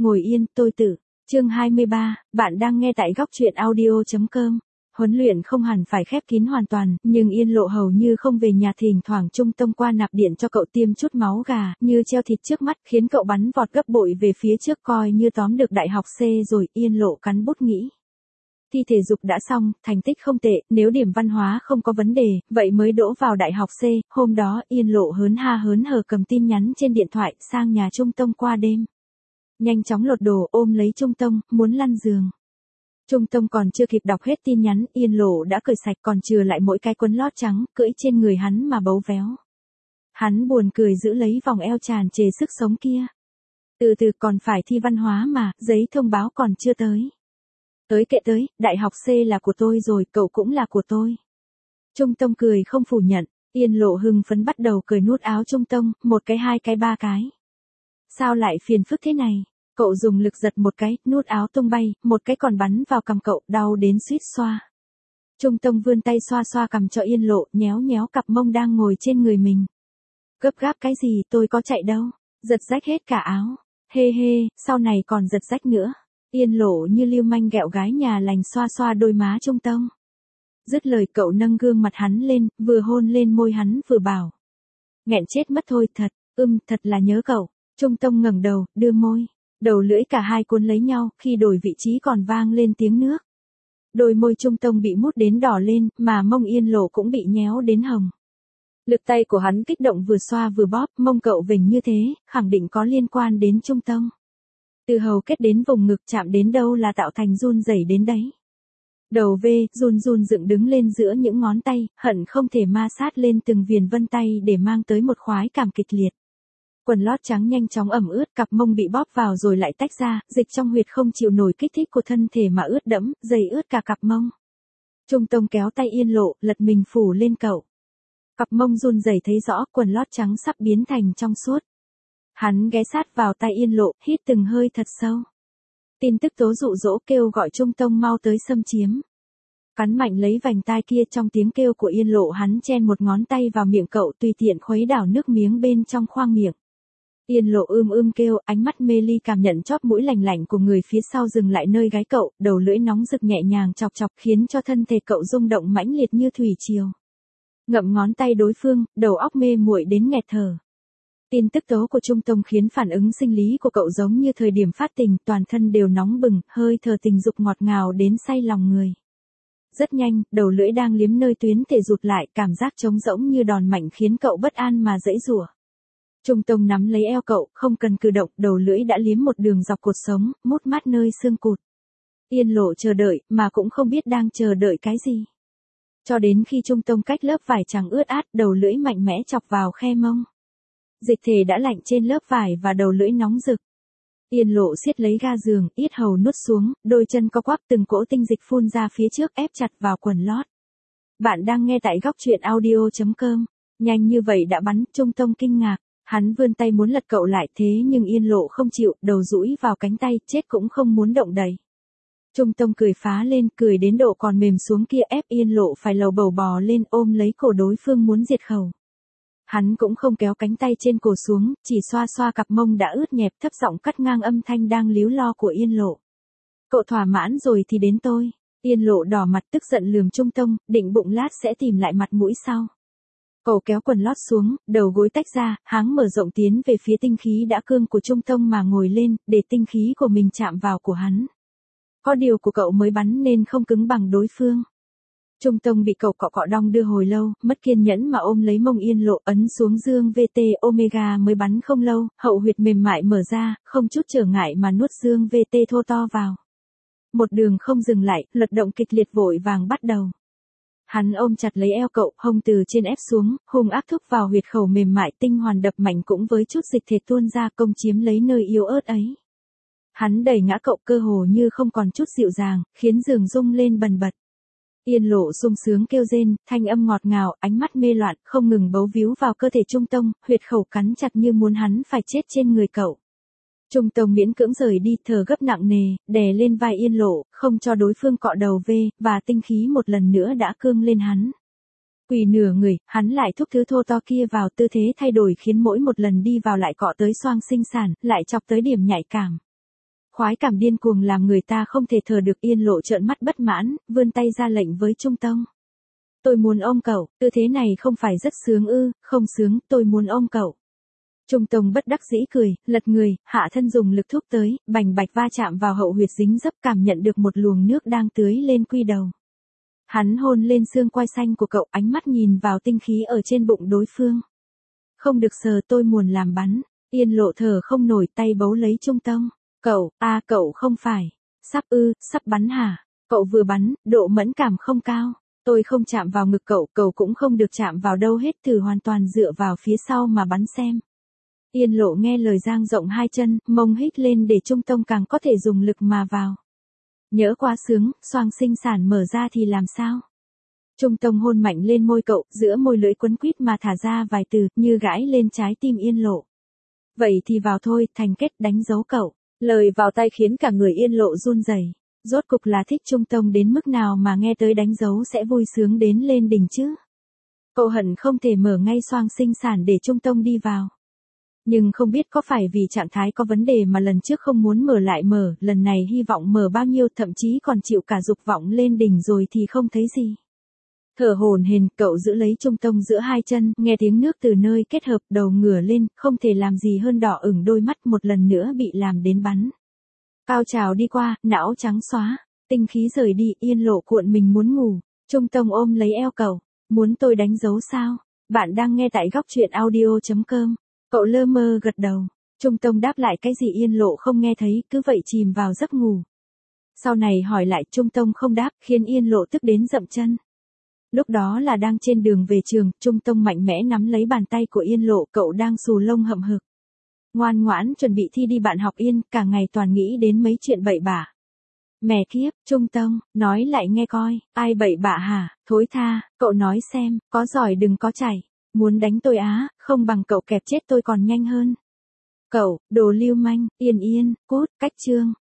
Ngồi yên, tôi tự. Chương 23, bạn đang nghe tại góc truyện audio.com. Huấn luyện không hẳn phải khép kín hoàn toàn, nhưng Yên Lộ hầu như không về nhà, thỉnh thoảng Trung Tông qua nạp điện cho cậu tiêm chút máu gà, như treo thịt trước mắt, khiến cậu bắn vọt gấp bội về phía trước, coi như tóm được đại học C rồi. Yên Lộ cắn bút nghĩ. Thi thể dục đã xong, thành tích không tệ, nếu điểm văn hóa không có vấn đề, vậy mới đỗ vào đại học C. Hôm đó, Yên Lộ hớn ha hớn hở cầm tin nhắn trên điện thoại, sang nhà Trung Tông qua đêm. Nhanh chóng lột đồ, ôm lấy Trung Tông, muốn lăn giường. Trung Tông còn chưa kịp đọc hết tin nhắn, Yên Lộ đã cởi sạch, còn chừa lại mỗi cái quần lót trắng, cưỡi trên người hắn mà bấu véo. Hắn buồn cười giữ lấy vòng eo tràn trề sức sống kia. Từ từ, còn phải thi văn hóa mà, giấy thông báo còn chưa tới. Tới kệ tới, đại học C là của tôi rồi, cậu cũng là của tôi. Trung Tông cười không phủ nhận, Yên Lộ hưng phấn bắt đầu cởi nút áo Trung Tông, một cái, hai cái, ba cái. Sao lại phiền phức thế này? Cậu dùng lực giật một cái, nút áo tung bay, một cái còn bắn vào cằm cậu, đau đến suýt xoa. Trung Tông vươn tay xoa xoa cằm cho Yên Lộ, nhéo nhéo cặp mông đang ngồi trên người mình. Gấp gáp cái gì, tôi có chạy đâu. Giật rách hết cả áo. Hê hê, sau này còn giật rách nữa. Yên Lộ như lưu manh ghẹo gái nhà lành xoa xoa đôi má Trung Tông. Dứt lời cậu nâng gương mặt hắn lên, vừa hôn lên môi hắn vừa bảo. Nghẹn chết mất thôi, thật, thật là nhớ cậu. Trung Tông ngẩng đầu, đưa môi. Đầu lưỡi cả hai cuốn lấy nhau, khi đổi vị trí còn vang lên tiếng nước. Đôi môi Trung Tông bị mút đến đỏ lên, mà mông Yên Lộ cũng bị nhéo đến hồng. Lực tay của hắn kích động vừa xoa vừa bóp, mông cậu vểnh như thế, khẳng định có liên quan đến Trung Tông. Từ hầu kết đến vùng ngực, chạm đến đâu là tạo thành run rẩy đến đấy. Đầu V, run run dựng đứng lên giữa những ngón tay, hận không thể ma sát lên từng viền vân tay để mang tới một khoái cảm kịch liệt. Quần lót trắng nhanh chóng ẩm ướt, cặp mông bị bóp vào rồi lại tách ra, dịch trong huyệt không chịu nổi kích thích của thân thể mà ướt đẫm, giày ướt cả cặp mông. Trung Tông kéo tay Yên Lộ, lật mình phủ lên cậu. Cặp mông run rẩy thấy rõ, quần lót trắng sắp biến thành trong suốt. Hắn ghé sát vào tay Yên Lộ, hít từng hơi thật sâu. Tin tức tố dụ dỗ kêu gọi Trung Tông mau tới xâm chiếm. Cắn mạnh lấy vành tai kia, trong tiếng kêu của Yên Lộ hắn chen một ngón tay vào miệng cậu, tùy tiện khuấy đảo nước miếng bên trong khoang miệng. Yên Lộ kêu, ánh mắt mê ly cảm nhận chóp mũi lành lạnh của người phía sau dừng lại nơi gáy cậu, đầu lưỡi nóng rực nhẹ nhàng chọc chọc khiến cho thân thể cậu rung động mãnh liệt như thủy triều. Ngậm ngón tay đối phương, đầu óc mê muội đến nghẹt thở. Tin tức tố của Trung Tông khiến phản ứng sinh lý của cậu giống như thời điểm phát tình, toàn thân đều nóng bừng, hơi thở tình dục ngọt ngào đến say lòng người. Rất nhanh, đầu lưỡi đang liếm nơi tuyến thể rụt lại, cảm giác trống rỗng như đòn mạnh khiến cậu bất an mà giãy giụa. Trung Tông nắm lấy eo cậu, không cần cử động, đầu lưỡi đã liếm một đường dọc cột sống, mút mát nơi xương cụt. Yên Lộ chờ đợi, mà cũng không biết đang chờ đợi cái gì. Cho đến khi Trung Tông cách lớp vải trắng ướt át, đầu lưỡi mạnh mẽ chọc vào khe mông. Dịch thể đã lạnh trên lớp vải và đầu lưỡi nóng rực. Yên Lộ siết lấy ga giường, yết hầu nuốt xuống, đôi chân co quắp, từng cỗ tinh dịch phun ra phía trước, ép chặt vào quần lót. Bạn đang nghe tại góc truyện audio.com. Nhanh như vậy đã bắn, Trung Tông kinh ngạc. Hắn vươn tay muốn lật cậu lại, thế nhưng Yên Lộ không chịu, đầu dũi vào cánh tay, chết cũng không muốn động đậy. Trung Tông cười phá lên, cười đến độ còn mềm xuống kia, ép Yên Lộ phải lầu bầu bò lên, ôm lấy cổ đối phương muốn diệt khẩu. Hắn cũng không kéo cánh tay trên cổ xuống, chỉ xoa xoa cặp mông đã ướt nhẹp, thấp giọng cắt ngang âm thanh đang líu lo của Yên Lộ. Cậu thỏa mãn rồi thì đến tôi. Yên Lộ đỏ mặt tức giận lườm Trung Tông, định bụng lát sẽ tìm lại mặt mũi sau. Cậu kéo quần lót xuống, đầu gối tách ra, háng mở rộng tiến về phía tinh khí đã cương của Trung Tông mà ngồi lên, để tinh khí của mình chạm vào của hắn. Có điều của cậu mới bắn nên không cứng bằng đối phương. Trung Tông bị cậu cọ cọ đong đưa hồi lâu, mất kiên nhẫn mà ôm lấy mông Yên Lộ, ấn xuống dương VT Omega mới bắn không lâu, hậu huyệt mềm mại mở ra, không chút trở ngại mà nuốt dương VT thô to vào. Một đường không dừng lại, luật động kịch liệt vội vàng bắt đầu. Hắn ôm chặt lấy eo cậu, hông từ trên ép xuống, hung áp thúc vào huyệt khẩu mềm mại, tinh hoàn đập mạnh cũng với chút dịch thể tuôn ra, công chiếm lấy nơi yếu ớt ấy. Hắn đẩy ngã cậu cơ hồ như không còn chút dịu dàng, khiến giường rung lên bần bật. Yên Lộ sung sướng kêu rên, thanh âm ngọt ngào, ánh mắt mê loạn, không ngừng bấu víu vào cơ thể Trung Tông, huyệt khẩu cắn chặt như muốn hắn phải chết trên người cậu. Trung Tông miễn cưỡng rời đi, thở gấp nặng nề, đè lên vai Yên Lộ, không cho đối phương cọ đầu về, và tinh khí một lần nữa đã cương lên hắn. Quỳ nửa người, hắn lại thúc thứ thô to kia vào, tư thế thay đổi khiến mỗi một lần đi vào lại cọ tới xoang sinh sản, lại chọc tới điểm nhạy cảm. Khoái cảm điên cuồng làm người ta không thể thở được. Yên Lộ trợn mắt bất mãn, vươn tay ra lệnh với Trung Tông. Tôi muốn ôm cậu, tư thế này không phải rất sướng ư? Không sướng, tôi muốn ôm cậu. Trung Tông bất đắc dĩ cười, lật người, hạ thân dùng lực thúc tới, bành bạch va chạm vào hậu huyệt dính dấp, cảm nhận được một luồng nước đang tưới lên quy đầu. Hắn hôn lên xương quai xanh của cậu, ánh mắt nhìn vào tinh khí ở trên bụng đối phương. Không được sờ, tôi muốn làm bắn. Yên Lộ thở không nổi, tay bấu lấy Trung Tông. Cậu không phải. Sắp bắn hả? Cậu vừa bắn, độ mẫn cảm không cao. Tôi không chạm vào ngực cậu, cậu cũng không được chạm vào đâu hết, thử hoàn toàn dựa vào phía sau mà bắn xem. Yên Lộ nghe lời dang rộng hai chân, mông hít lên để Trung Tông càng có thể dùng lực mà vào. Nhỡ quá sướng, xoang sinh sản mở ra thì làm sao? Trung Tông hôn mạnh lên môi cậu, giữa môi lưỡi quấn quýt mà thả ra vài từ, như gãi lên trái tim Yên Lộ. Vậy thì vào thôi, thành kết, đánh dấu cậu. Lời vào tay khiến cả người Yên Lộ run rẩy. Rốt cục là thích Trung Tông đến mức nào mà nghe tới đánh dấu sẽ vui sướng đến lên đỉnh chứ? Cậu hận không thể mở ngay xoang sinh sản để Trung Tông đi vào. Nhưng không biết có phải vì trạng thái có vấn đề mà lần trước không muốn mở lại mở, lần này hy vọng mở bao nhiêu, thậm chí còn chịu cả dục vọng lên đỉnh rồi thì không thấy gì. Thở hổn hển, cậu giữ lấy Trung Tông giữa hai chân, nghe tiếng nước từ nơi kết hợp, đầu ngửa lên, không thể làm gì hơn đỏ ửng đôi mắt một lần nữa bị làm đến bắn. Cao trào đi qua, não trắng xóa, tinh khí rời đi, Yên Lộ cuộn mình muốn ngủ. Trung Tông ôm lấy eo cậu, muốn tôi đánh dấu sao? Bạn đang nghe tại góc truyện audio.com. Cậu lơ mơ gật đầu. Trung Tông đáp lại cái gì Yên Lộ không nghe thấy, cứ vậy chìm vào giấc ngủ. Sau này hỏi lại Trung Tông không đáp, khiến Yên Lộ tức đến dậm chân. Lúc đó là đang trên đường về trường, Trung Tông mạnh mẽ nắm lấy bàn tay của Yên Lộ, cậu đang xù lông hậm hực. Ngoan ngoãn chuẩn bị thi đi bạn học Yên, cả ngày toàn nghĩ đến mấy chuyện bậy bạ. Mẹ kiếp, Trung Tông, nói lại nghe coi, ai bậy bạ hả, thối tha, cậu nói xem, có giỏi đừng có chảy. Muốn đánh tôi á, không bằng cậu kẹp chết tôi còn nhanh hơn. Cậu, đồ lưu manh, Yên, cút, cách chương.